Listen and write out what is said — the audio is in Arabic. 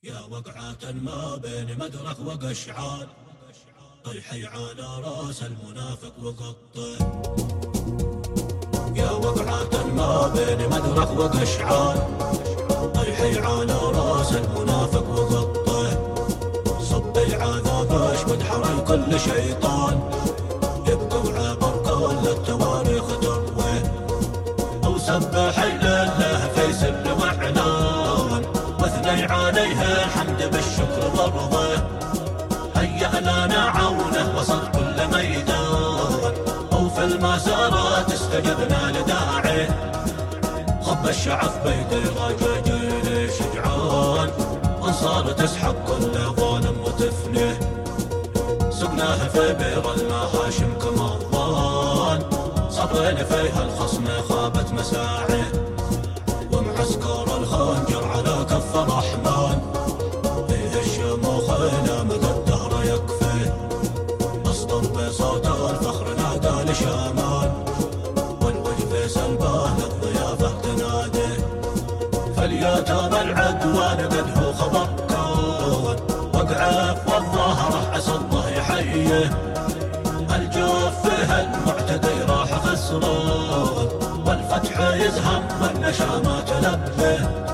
يا وقعة ما بين مدرخ وقشعان، طيحي على راس المنافق وقطه. يا وقعة ما بين مدرخ وقشعان، طيحي على راس المنافق وقطه. صبي عذاب اشمد حري كل شيطان، يبقى وعبر كل التواريخ تروي. او سبح لله في سر واعلان، واثني عليه الحمد بالشكر والرضا. هيأ لنا عونه وسط كل ميدان، او في المسارات استجبنا لداعيه. صب الشعف بيدي رجاجيل شجعان، انصار تسحق كل ظالم وتفنيه. سقناه في بير المهاشم كما الظان، صبرين فيها الخصم خابت مساعيه. ومعسكر الخنجر على كف الرحمن، فيه الشموخ الى مدى الدهر يكفيه. اصدر بصوت الفخر نادى لشامان، والوجه سلبان للضيافه تنادي. فاليتامى العدوان قد هو خبر كون، وقعف والظهره عسى الله يحييه. الجوف فيه المعتدي راح خسران، والفتح يزهم والنشامات تلبيه.